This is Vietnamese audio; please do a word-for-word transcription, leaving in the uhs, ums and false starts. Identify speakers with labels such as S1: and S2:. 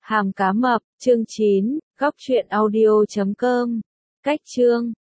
S1: Hàm cá mập, chương chín, góc truyện audio chấm com. Cách chương